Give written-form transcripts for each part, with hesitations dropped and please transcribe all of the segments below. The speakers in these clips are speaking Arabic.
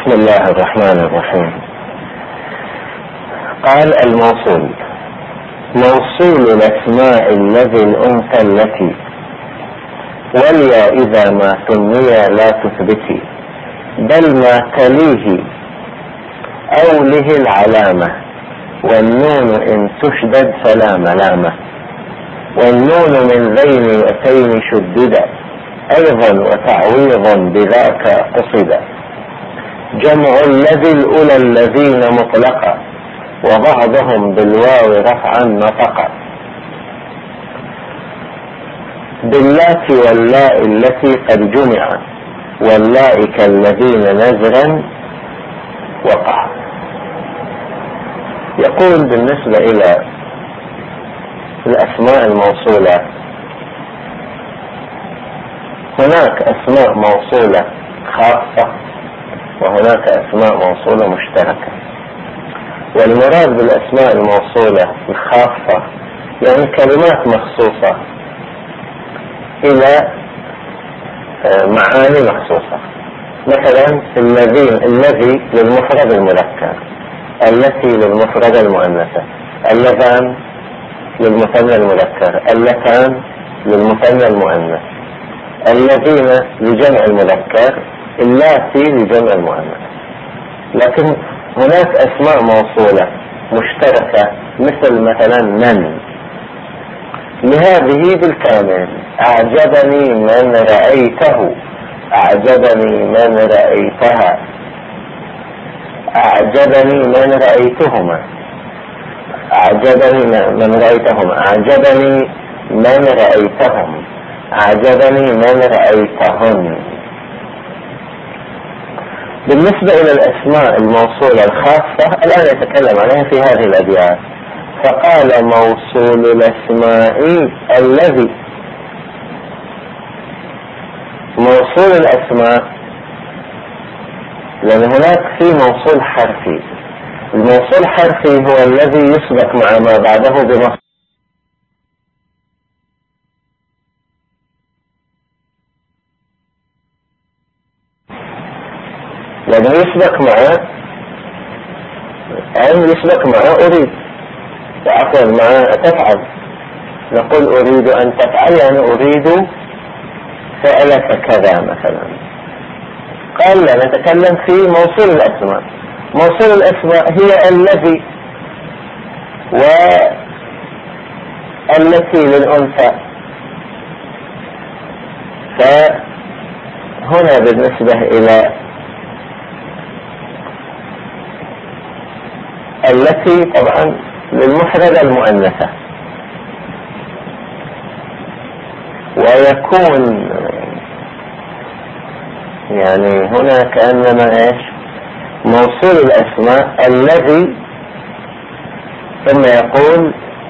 بسم الله الرحمن الرحيم. قال الموصول: موصول الاسماء الذي الانثى التي، واليا اذا ما ثني لا تثبتي، بل ما تليه اوله العلامة، والنون ان تشدد فلا ملامة، والنون من ذين يأتين شددا، ايضا وتعويضا بذاك قصدا، جمع الذي الاولى الذين مطلقا، وبعضهم بالواو رفعا نطقا، باللات واللاء التي قد جمع، واللاء كالذين نزرا وقع. يقول بالنسبة إلى الأسماء الموصولة، هناك أسماء موصولة خاصة وهناك أسماء موصولة مشتركة. والمراد بالأسماء الموصولة الخاصة يعني كلمات مخصوصة إلى معاني مخصوصة، مثلا الذي للمفرد المذكر، التي للمفرد المؤنثة، اللذان للمثنى المذكر، اللتان للمثنى المؤنث، الذين لجمع المذكر، اللاتي لجمع المؤنث. لكن هناك أسماء موصولة مشتركة مثلا من، لهذه بالكامل: أعجبني من رأيته، أعجبني من رأيتها، أعجبني من رأيتهما، أعجبني من رأيتهما، أعجبني من رأيتهم، أعجبني من رأيتهن. بالنسبة إلى الأسماء الموصولة الخاصة الآن يتكلم عليها في هذه الأبيات، فقال: موصول الأسماء الذي. موصول الأسماء لأن هناك في موصول حرفي. الموصول الحرفي هو الذي يسبق مع ما بعده بمصدر، لأنه يسبق مع أريد، وعفوا مع تفعل. نقول أريد أن تفعل يعني أريد فعلك كذا مثلا. قال لا، نتكلم في موصول الأسماء. موصول الأسماء هي الذي والتي للأنثى. فهنا بالنسبة إلى التي طبعا للمفرد المؤنثة، ويكون يعني هنا كأنما موصول الأسماء الذي، ثم يقول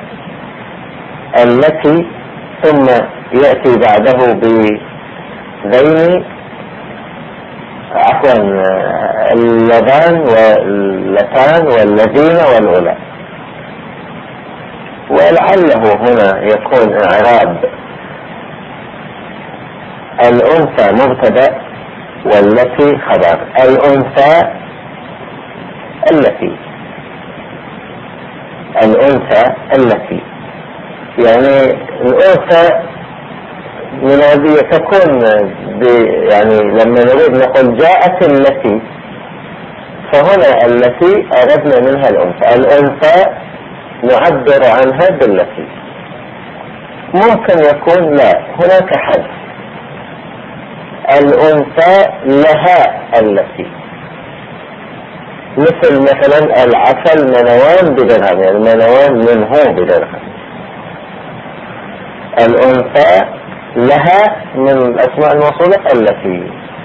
التي، ثم يأتي بعده بذين، عفوا اللذان واللتان والذين والأولى. ولعله هنا يكون إعراب الأنثى مبتدأ والتي خبر. الأنثى التي يعني الأنثى من هذه تكون يعني لما نريد نقول جاءت التي، فهنا التي أردنا منها الأنثى نعبر عنها بالتي. ممكن يكون لا، هناك حذف، الأنثى لها التي، مثلا العسل منوان بدرهم، يعني منوان منه بدرهم. الأنثى لها من الأسماء الموصولة التي.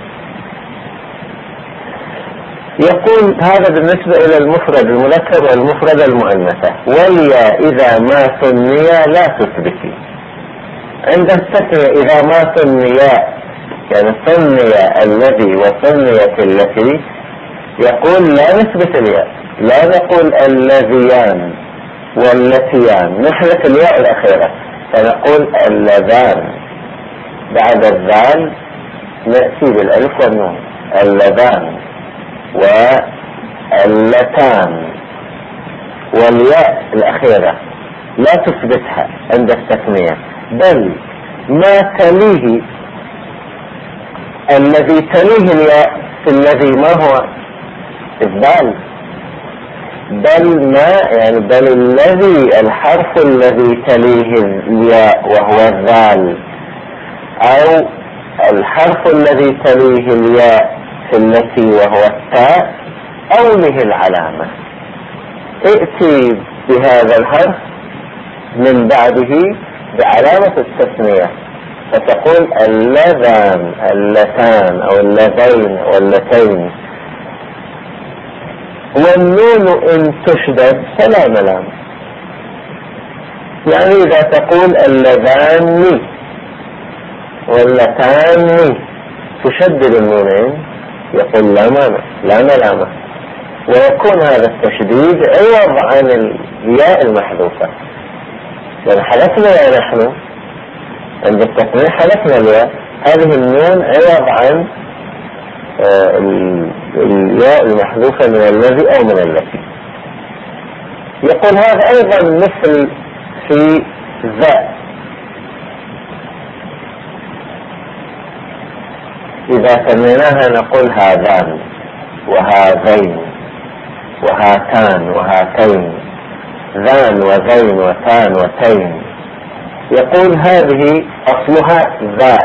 يقول هذا بالنسبة إلى المفرد المذكر والمفرد المؤنثة. واليا إذا ما ثني لا تثبتي. عند التثنية إذا ما ثنيا، يعني ثني الذي وثنيت التي، يقول لا نثبت الياء، لا نقول الذيان واللتيان، نحذف الياء الأخيرة فنقول اللذان. بعد الذال نأتي بالألف والنون، اللذان. واللتان، والياء الأخيرة لا تثبتها عند التثنية، بل ما تليه الذي تليه الياء في الذي ما هو الدال، بل الذي الحرف الذي تليه الياء وهو الذال، او الحرف الذي تليه الياء في التي وهو التاء، اوله العلامة. ائتي بهذا الحرف من بعده بعلامة التثنية، فتقول اللذان، اللتان، او اللذين واللتين. والنون ان تشدد فلا ملام، يعني اذا تقول اللذان واللتان تشدد النونين، يقول لا ملامة، ويكون هذا التشديد عوض عن الياء المحذوفة، لأن حذفنا يا نحن عند التثنية حذفنا الياء، هذه النون عوض عن الياء المحذوفة من الذي أو من التي. يقول هذا أيضا مثل في ذا، إذا سميناها نقول هذان وهذين وهاتان وهاتين، ذان وذين وتان وتين. يقول هذه أصلها ذا،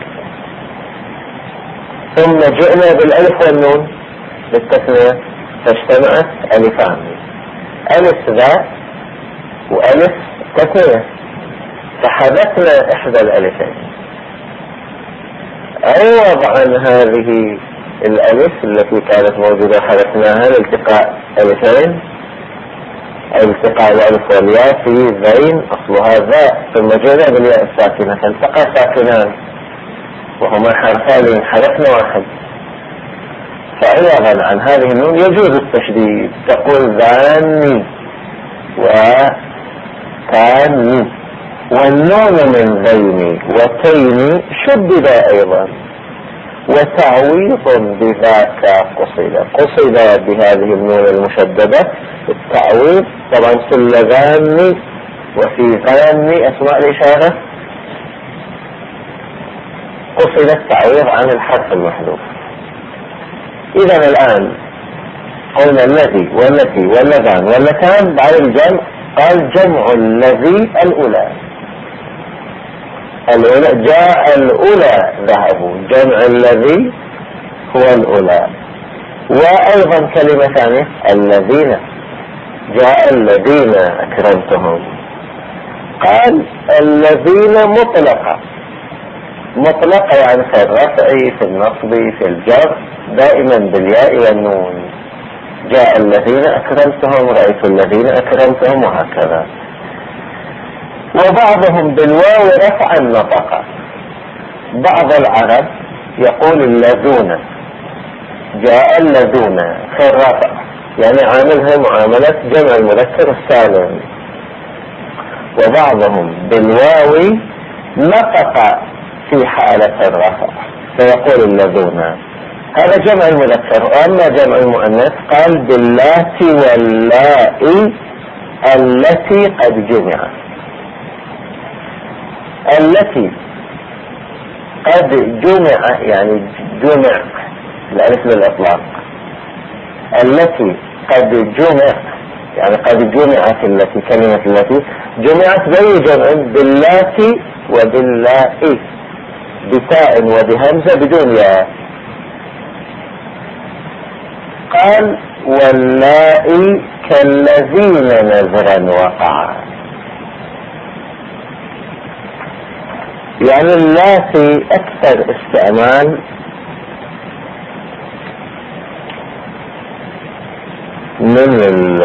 ثم جئنا بالألف والنون للتثنية فاجتمعت ألفان، ألف ذا وألف تثنية، فحذفنا إحدى الألفين عوض عن هذه الألف التي كانت موجودة، حذفناها لالتقاء ألفين، التقاء الألف والياء في ذين أصلها ذا، ثم جئنا بالياء الساكنة فالتقى ساكنان وهما حرفان، حذفنا واحد، فعوضا عن هذه النون يجوز التشديد، تقول ذاني وتاني. والنون من ذين وتين شدد أيضا، وتعويض بذاك قصد بهذه النون المشددة التعويض. طبعا في اللذان وفي ذاني أسماء الإشارة قصد التعويض عن الحرف المحذوف. إذا الآن قلنا الذي والتي واللذان واللتان، بعد الجمع قال جمع الذي الأولى، جاء الأولى ذهبوا، جمع الذي هو الأولى. وأيضا كلمة ثانية الذين، جاء الذين أكرمتهم، قال الذين مطلقة يعني في الرفع في النصب في الجر دائما بالياء والنون، جاء الذين أكرمتهم، رأيت الذين أكرمتهم، وهكذا. وبعضهم بالواو رفعا نطق، بعض العرب يقول اللذون، جاء اللذون في الرفع، يعني عاملها معاملة جمع المذكر السالم. وبعضهم بالواو نطق في حالة الرفع فيقول اللذون، هذا جمع المذكر. وأما جمع المؤنث قال باللاتي واللائي التي قد جمعت، التي قد جمع يعني جمع الألف للإطلاق، التي قد جمع يعني قد جمعت، التي كلمة التي جمعت زي جمع باللاتي وباللائي، بتاء وبهمزة بدون ياء. قال واللائي كالذين نذرا وقعا، يعني اللاتي أكثر استعمال من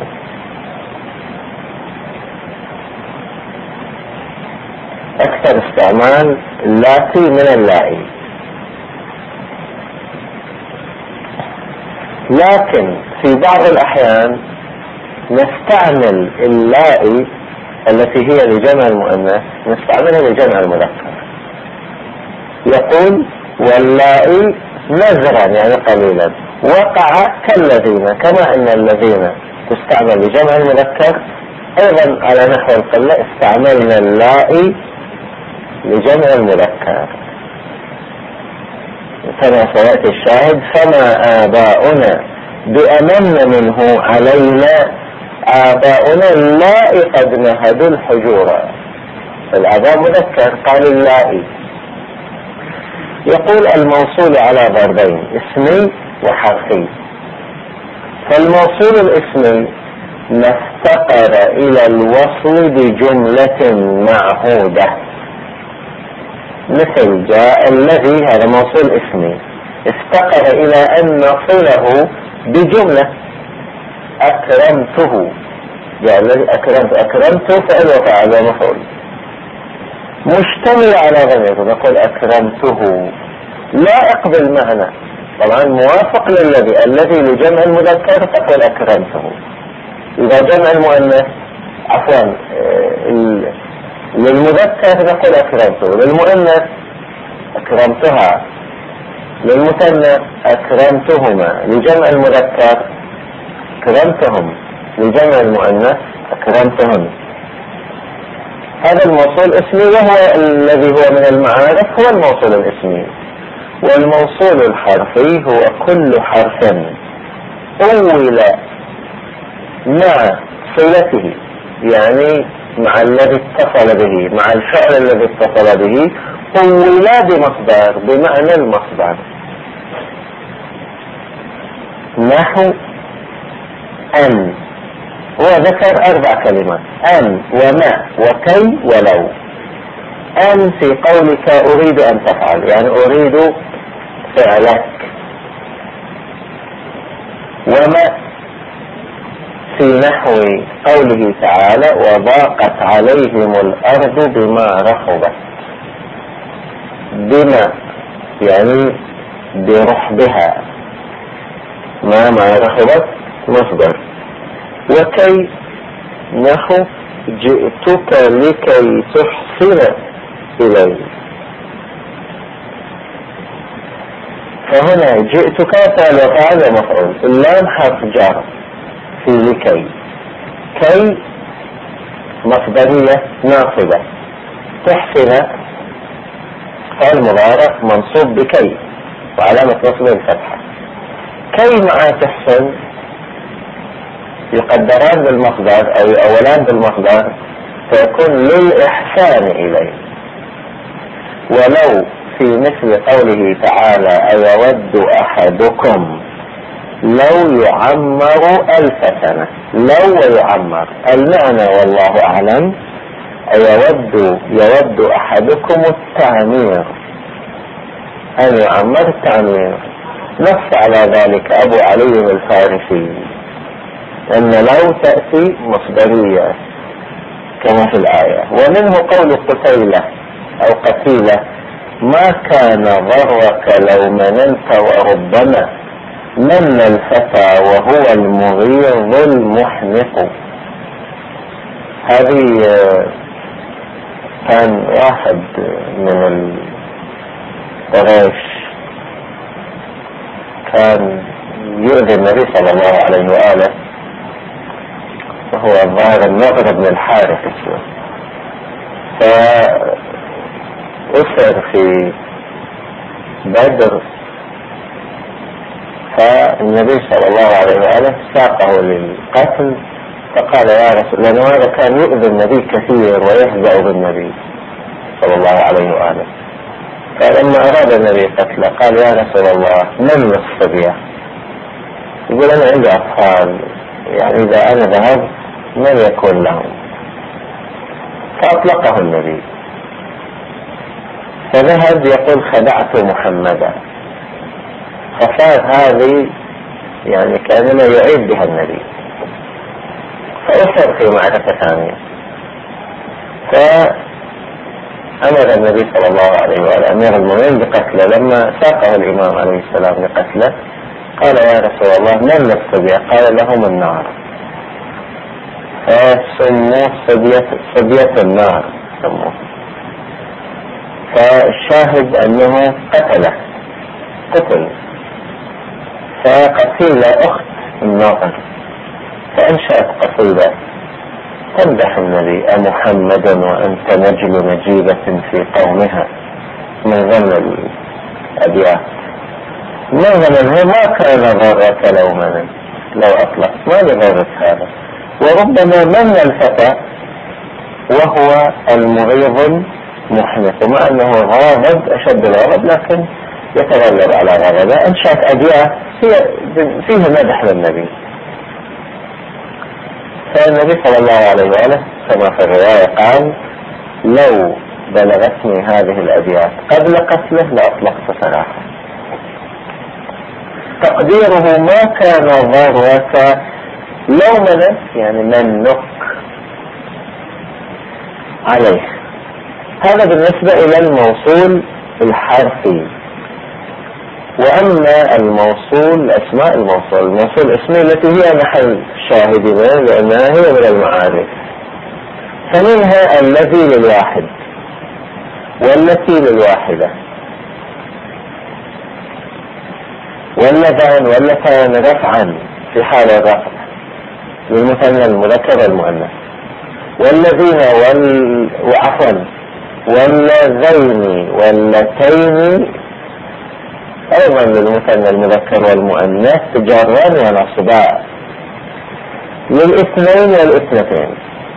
أكثر استعمال اللاتي من اللائي. لكن في بعض الأحيان نستعمل اللائي التي هي لجمع المؤنث نستعملها لجمع المذكر. يقول واللائي نذرا يعني قليلا، وقع كالذين، كما ان الذين تستعمل لجمع المذكر، ايضا على نحو القلة استعملنا اللائي لجمع المذكر، كما سيأتي الشاهد: فما آباؤنا بأمن منه علينا، آباؤنا اللائي قد نهدوا الحجور. الآباء مذكر، قال اللائي. يقول الموصول على ضربين: اسمي وحرفي. فالموصول الاسمي ما افتقر إلى الوصل بجملة معهودة، مثل جاء الذي، هذا موصول اسمي، افتقر إلى أن نصله بجملة: أكرمته. جاء الذي أكرمته فعل وفعل ومفعول، مشتمل على ضمير، نقول أكرمته، لائق بالمعنى، طبعا موافق الذي لجمع المذكر تقول أكرمته. إذا جمع المؤنث للمذكر نقول أكرمته، للمؤنث أكرمتها، للمثنى أكرمتهما، لجمع المذكر أكرمتهم، لجمع المؤنث أكرمتهن. هذا الموصول اسمي، وهو الذي هو من المعارف هو الموصول الاسمي. والموصول الحرفي هو كل حرف أول مع صلته، يعني مع الذي اتصل به، مع الفعل الذي اتصل به، أول بمصدر، بمعنى المصدر، نحو أن. هو ذكر 4 كلمات: أن وما وكي ولو. أن في قولك أريد أن تفعل، يعني أريد فعلك. وما في نحو قوله تعالى: وضاقت عليهم الأرض بما رحبت. بما يعني برحبها، ما رحبت مصدر. وكي نحو جئتك لكي تحسن إلي. فهنا جئتك فعل وفعل ومفعول، اللام حرف جر في لكي. كي مصدرية ناصبة، تحسن فعل مضارع منصوب بكي وعلامة نصبه الفتحة. كي مع تحسن يقدران بالمصدر أو يؤولان بالمصدر، فيكون للإحسان إليه. ولو في مثل قوله تعالى: أيود أحدكم لو يعمر 1000 سنة. لو ويعمر، المعنى والله أعلم يود أحدكم التعمير، أن يعمر التعمير. نص على ذلك أبو علي الفارسي أن لو تأتي مصدرية كما في الآية. ومنه قول قتيلة أو قتيلة: ما كان ضرك لو مننت وربما من الفتى وهو المغيظ المحنق. هذه كان واحد من القريش كان يؤذي النبي صلى الله عليه وآله، وهو الظاهر النضر بن الحارث اسمه، فأسر في بدر، فالنبي صلى الله عليه وآله ساقه للقتل، فقال: يا رسول، لأنه هذا كان يؤذي النبي كثير ويهزأ بالنبي صلى الله عليه وآله، فلما أراد النبي قتله قال: يا رسول الله من الصبية؟ يقول: أنا عندي أطفال، يعني إذا أنا ذهب من يكون لهم؟ فأطلقه النبي، فذهب يقول: خدعت محمدا. فصار هذه يعني كان لا يعيد بها النبي، فأسر في معركة ثانية. فأمر النبي صلى الله عليه وآله أمير المؤمنين بقتله. لما ساقه الإمام عليه السلام لقتله قال: يا رسول الله من الصبية؟ قال: لهم النار. فسموه صبية النار سموه. فالشاهد أنه قتل. فقتيلة أخت الناظر فأنشأت قصيدة تمدح النبي: أمحمد وأنت نجل نجيبة في قومها. من ضمن الأبيات مثلا: هو ما كان ضرك لو أطلق، ما لضرك هذا. وربما من الفتى وهو المغيظ المحنث، مع أنه غاضب أشد الغضب لكن يتغلب على غضبه. أنشأت أبيات فيها مدح للنبي. فالنبي صلى الله عليه وآله كما في الرواية قال: لو بلغتني هذه الأبيات قبل قتله لأطلقت سراحه. تقديره: ما كان ضرك لو منك، يعني منك عليه. هذا بالنسبة إلى الموصول الحرفي. وأما الموصول، أسماء الموصول الاسمي التي هي محل شاهدنا لأنها هي من المعارف، فمنها الذي للواحد والتي للواحدة واللذان واللتان رفعا في حال الرفع للمثنى المذكر والمؤنث، والذين وعفوا واللذين واللتين أيضا للمثنى المذكر والمؤنث جرا ونصبا، للاثنين والاثنتين.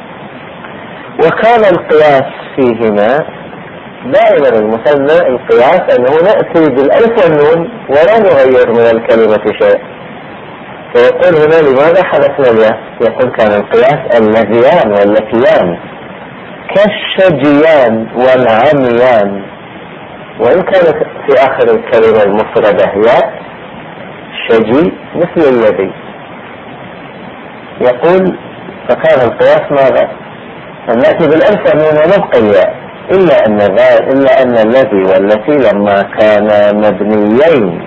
وكان القياس فيهما دائما المثنى القياس أنه نأتي بالألف والنون ولا نغير من الكلمة شيء. فيقول هنا: لماذا حدثنا الياء؟ يقول: كان القياس اللذيان واللتيان كالشجيان والعميان، وإن كانت في آخر الكلمة المفردة ياء شجي مثل الذي. يقول: فكان القياس ماذا؟ أن نأتي بالألف والنون ونبقى الياء، إلا أن الذي والتي لما كان مبنيين،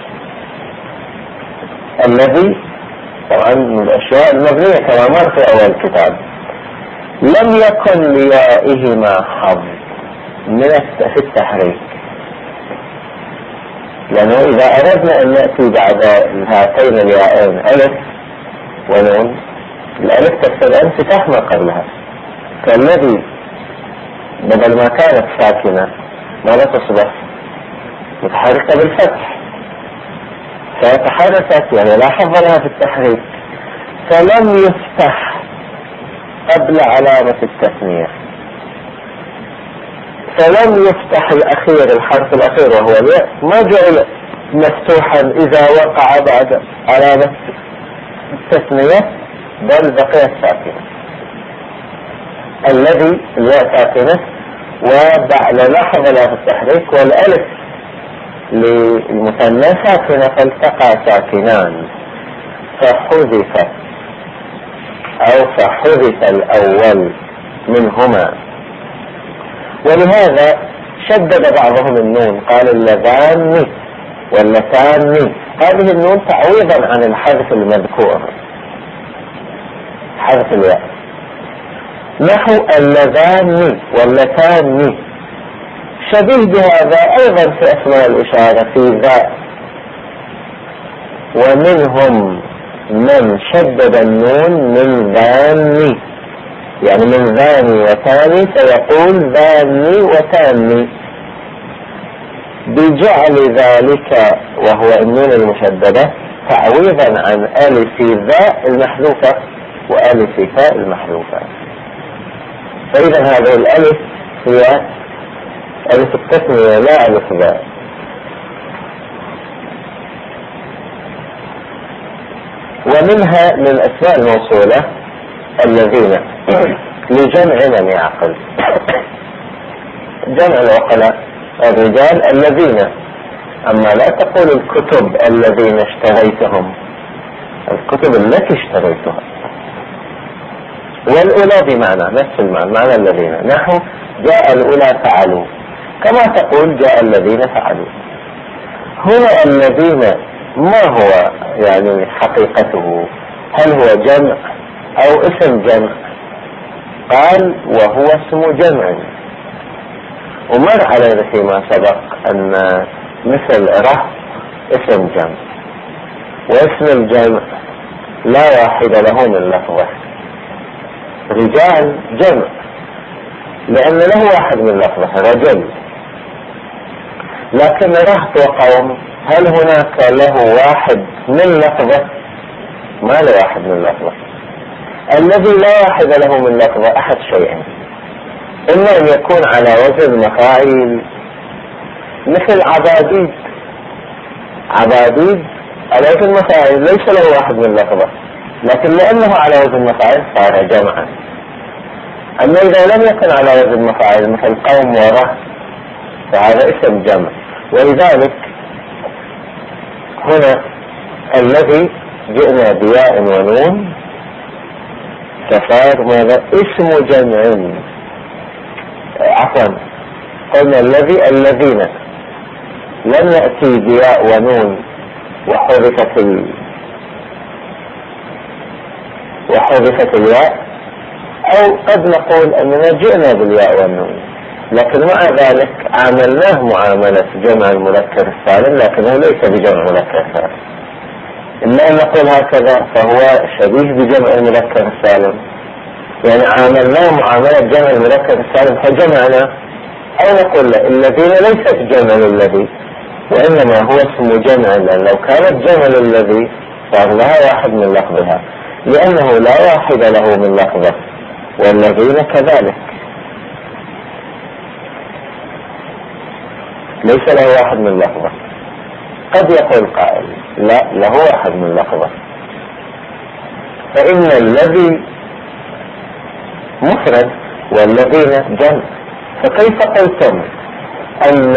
الذي طبعا من الأشياء المبنية كما مر في أول الكتاب، لم يكن ليائهما حظ في التحريك، لأنه إذا أردنا أن نأتي بعد هاتين اليائين ألف ونون، الألف تفسد انفتاح ما قبلها، كالذي بدل ما كانت ساكنة ماذا تصبح؟ متحركة بالفتح، فتحركت يعني لا حظ لها في التحريك، فلم يفتح قبل علامة التثنية، فلم يفتح الأخير الحرف الأخير وهو الياء، ما جعل مفتوحا إذا وقع بعد علامة التثنية، بل بقيت ساكنة. الذي الياء ساكنة وبعد لحظة لها في التحريك، والألف للمثنى ساكنة، فالتقى ساكنان فحذف الأول منهما. ولهذا شدد بعضهم النون، قال اللذان واللتان، هذه النون تعويضا عن الحذف المذكور، حذف الياء، نحو اللذان واللتان. شبيه بهذا أيضا في أسماء الإشارة في ذا: ومنهم من شدد النون من ذاني، يعني من ذاني وثاني، فيقول ذاني وثاني، بجعل ذلك وهو النون المشددة تعويضا عن ألف ذا المحذوفة وألف فاء المحذوفة. فإذا هذه الألف هي ألف التثنية لا ألف ذا. ومنها من الأسماء الموصولة الذين لجمع من يعقل، جمع العقلاء الرجال الذين. أما لا تقول الكتب الذين اشتريتهم، الكتب التي اشتريتها. والأولى بمعنى نفس المعنى الذين، نحو جاء الأولى فعلوا، كما تقول جاء الذين فعلوا. هنا الذين ما هو يعني حقيقته؟ هل هو جمع أو اسم جمع؟ قال: وهو اسم جمع. ومر علينا فيما سبق أن مثل رهط اسم جمع، واسم الجمع لا واحد له من لفظه. رجال جمع لأن له واحد من لفظه رجل، لكن رهط وقوم هل هناك له واحد من لفظه؟ ما له واحد من لفظه. الذي لا واحد له من لفظه أحد شيئين: إما أن يكون على وزن مفاعيل مثل عباديد. عباديد على وزن مفاعيل ليس له واحد من لفظه، لكن لأنه على وزن مفاعيل صار جمعا. أما إذا لم يكن على وزن مفاعيل مثل قوم ورهط فهذا اسم جمع. ولذلك هنا الذي جئنا بياء ونون فصار ماذا؟ اسم جمع. عفوا، قلنا الذين لم نأتي بياء ونون وحذفت الياء، أو قد نقول أننا جئنا بالياء والنون لكن مع ذلك عاملناه معاملة جمع المذكر السالم لكنه ليس بجمع مذكر سالم. إما أن نقول هكذا فهو شبيه بجمع المذكر السالم، يعني عاملناه معاملة جمع المذكر السالم فجمعنا، أو نقول الذين ليست جمع للذي وإنما هو اسم جمع، لأن لو كانت جمع للذي صار لها واحد من لفظها لأنه لا واحد له من لفظه، والذين كذلك ليس له واحد من لفظه. قد يقول قائل لا، له واحد من لفظه، فإن الذي مفرد والذين جمع، فكيف قلتم أن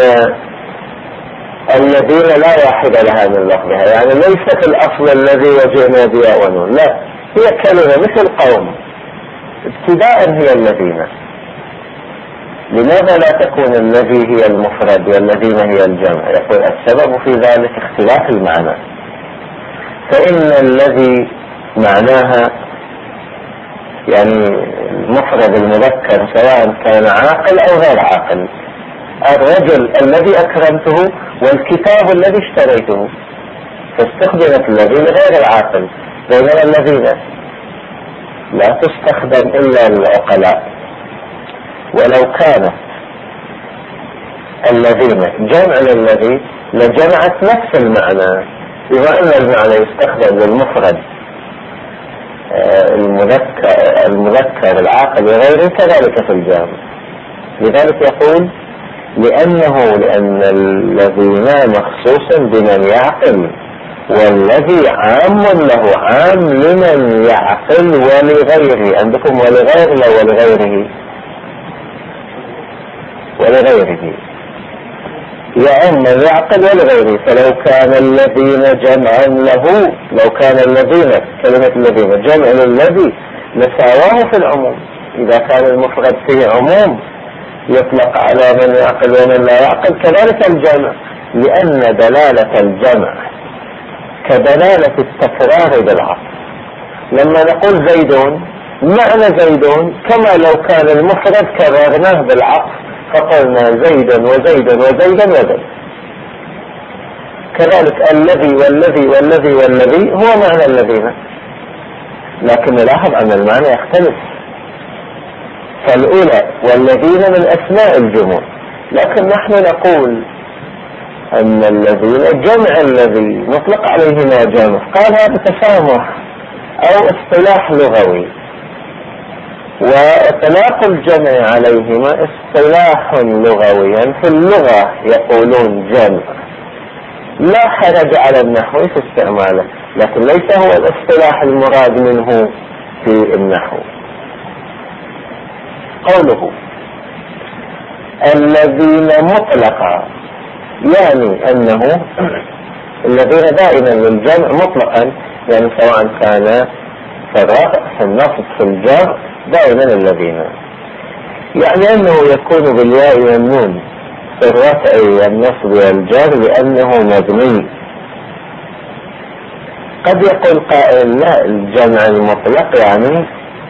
الذين لا واحد لها من لفظها؟ يعني ليست الأصل الذي وجئنا بياء ونون، لا، هي كلمة مثل قوم ابتداء هي الذين. لماذا لا تكون الذي هي المفرد والذين هي الجمع؟ يقول السبب في ذلك اختلاف المعنى. فإن الذي معناها يعني المفرد المذكر سواء كان عاقل أو غير عاقل. الرجل الذي أكرمته والكتاب الذي اشتريته، فاستخدمت الذي لغير العاقل، بينما الذين لا تستخدم إلا للعقلاء. ولو كانت الذين جمع للذي لجمعت نفس المعنى، بما أن المعنى يستخدم للمفرد المذكر العاقل وغيره كذلك في الجامع. لذلك يقول لأن الذين مخصوص بمن يعقل، والذي عام له عام لمن يعقل ولغيره. عندكم ولغير لا ولغيره؟ ولغيره يعم من يعقل ولغيره. فلو كان الذين جمعا له، لو كان الذين كلمة الذين جمع للذي لساواه في العموم. إذا كان المفرد فيه عموم يطلق على من يعقل ومن لا يعقل، كذلك الجمع، لأن دلالة الجمع كدلالة التكرار بالعطف. لما نقول زيدون معنى زيدون كما لو كان المفرد كررناه بالعطف فقلنا زيدا وزيدا وزيدا وزيدا. كذلك الذي والذي والذي والذي هو معنى الذين، لكن نلاحظ أن المعنى يختلف. فالأولى والذين من أسماء الجموع، لكن نحن نقول أن الذين جمع الذي نطلق عليه ما جمع. قال هذا تسامح أو اصطلاح لغوي، وإطلاق الجمع عليهما اصطلاح لغوي. في اللغة يقولون جمع، لا حرج على النحو في استعماله، لكن ليس هو الاصطلاح المراد منه في النحو. قوله الذين مطلقا، يعني أنه الذين دائما للجمع مطلقا، يعني سواء كان في الرفع في النصب في الجر دائما الذين، يعني أنه يكون بالياء والنون في الرفع والنصب والجر لأنه مبني. قد يقول قائل لا، الجمع المطلق يعني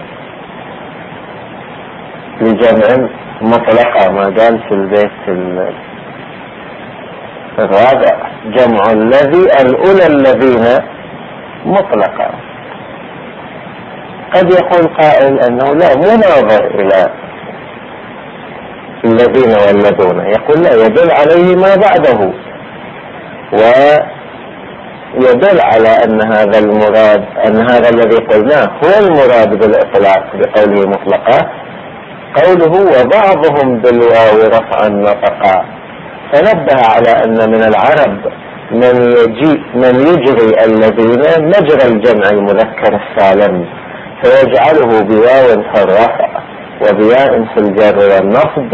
لجمع مطلقة، ما قال في البيت الرابع جمع الذي الأولى الذين مطلقة. قد يقول قائل أنه لا، مو ناظر إلى الذين والذون، يقول لا، يدل عليه ما بعده، ويدل على أن هذا المراد، أن هذا الذي قلناه هو المراد بالإطلاق بقوله مطلقة، قوله وبعضهم بالواو رفعا نطقا، فنبه على أن من العرب من يجري الذين مجرى الجمع المذكر السالم، فيجعله بواو في الرفع وبياء في الجر والنصب،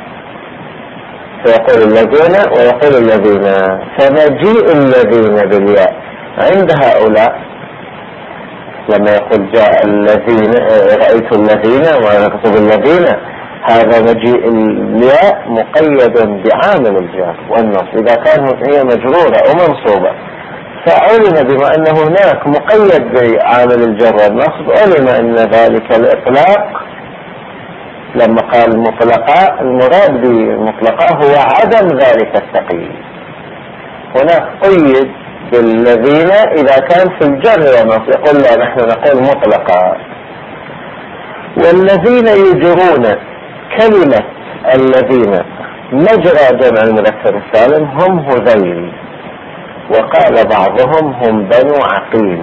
فيقول الذين ويقول الذين. فمجيء الذين بالياء عند هؤلاء، لما يقول جاء الذين، رأيت الذين ويكتب الذين، هذا مجيء الياء مقيد بعامل الجر والنصب، إذا كانت هي مجرورة ومنصوبة، فعلم بما أن هناك مقيد بعامل الجر والنصب، علم أن ذلك الإطلاق. لما قال مطلقاء، المراد بالمطلقاء هو عدم ذلك التقييد. هناك قيد بالذين إذا كان في الجر والنصب، يقول لا، نحن نقول مطلقاء. والذين يجرون، كلمة الذين مجرى جمع المذكر السالم هم هذيل، وقال بعضهم هم بنو عقيل،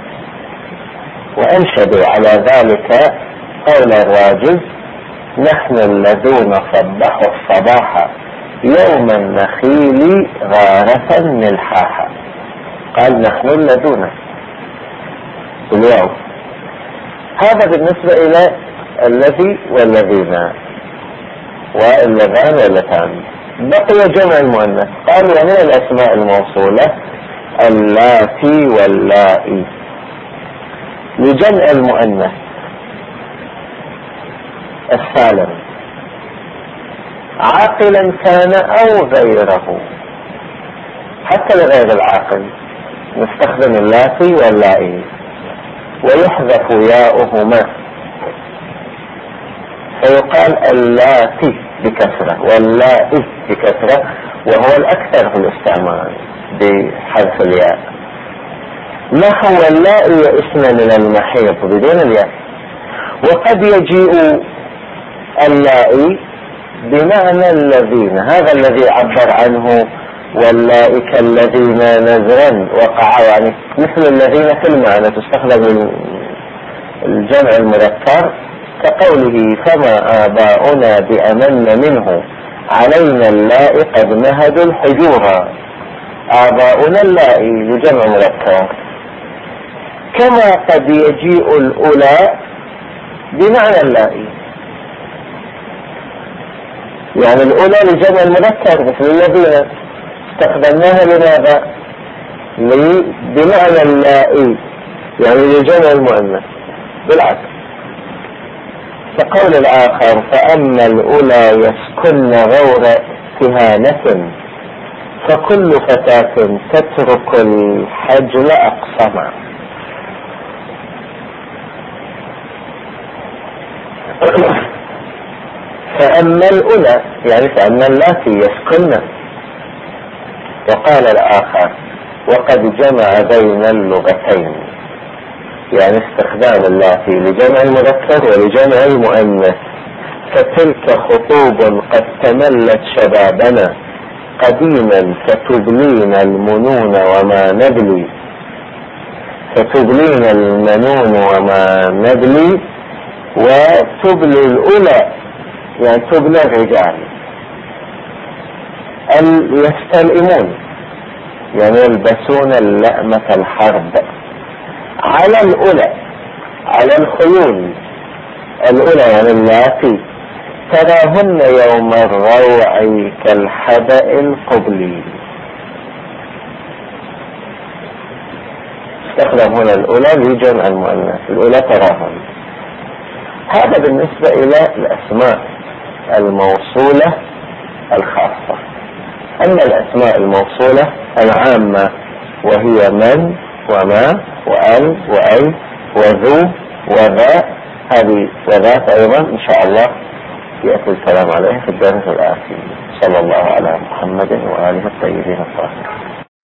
وأنشدوا على ذلك قول الراجز: نحن الذين صبحوا الصباح يوم النخيل غارة ملحاحا. قال نحن الذين اليوم. هذا بالنسبة إلى الذي والذين واللذان واللتان. بقي جمع المؤنث، قال ومن الأسماء الموصولة اللاتي واللائي. لجمع المؤنث السالم عاقلا كان أو غيره، حتى لغير العاقل نستخدم اللاتي واللائي، ويحذف ياؤهما، فيقال اللاتي بكسرة واللائي بكسرة، وهو الأكثر في الاستعمال بحذف الياء. نحو اللائي يئسن من المحيض بدون الياء. وقد يجيء اللائي بمعنى الذين، هذا الذي عبر عنه واللائي كالذين نزرا وقع، يعني مثل الذين في المعنى تستخدم الجمع المذكر، كقوله فما آباؤنا بأمن منه علينا اللائي قد مهدوا الحجورا. آباؤنا اللائي لجمع مذكر. كما قد يجيء الأولى بمعنى اللائي، يعني الأولى لجمع المذكر مثل الذين استخدمناها لماذا؟ بمعنى اللائي، يعني لجمع المؤنث بالعكس. كقول الآخر فأما الأولى يسكن غور كهانة فكل فتاة تترك الحجل أقصما. فأما الأولى يعني فأما اللاتي يسكن. وقال الآخر وقد جمع بين اللغتين، يعني استخدام اللاتي لجمع المذكر ولجمع المؤنث. فتلك خطوب قد تملت شبابنا قديما فتبلين المنون وما نبلي. فتبلين المنون وما نبلي، وتبلي الأولى يعني تبلى الرجال. يستلئمون يعني يلبسون اللأمة الحرب على الأولى، على الخيول الأولى يعني اللاتي تراهن يوم الروع كالحبأ القبلي. استخدم هنا الأولى لجمع المؤنث، الأولى تراهن. هذا بالنسبة إلى الأسماء الموصولة الخاصة. أما الأسماء الموصولة العامة وهي من وما وأن وأي وذو وذا، هذه وذات أيضا إن شاء الله يأتي الكلام عليه في الدرس الآتي. صلى الله على محمد وآله الطيبين الطاهرين.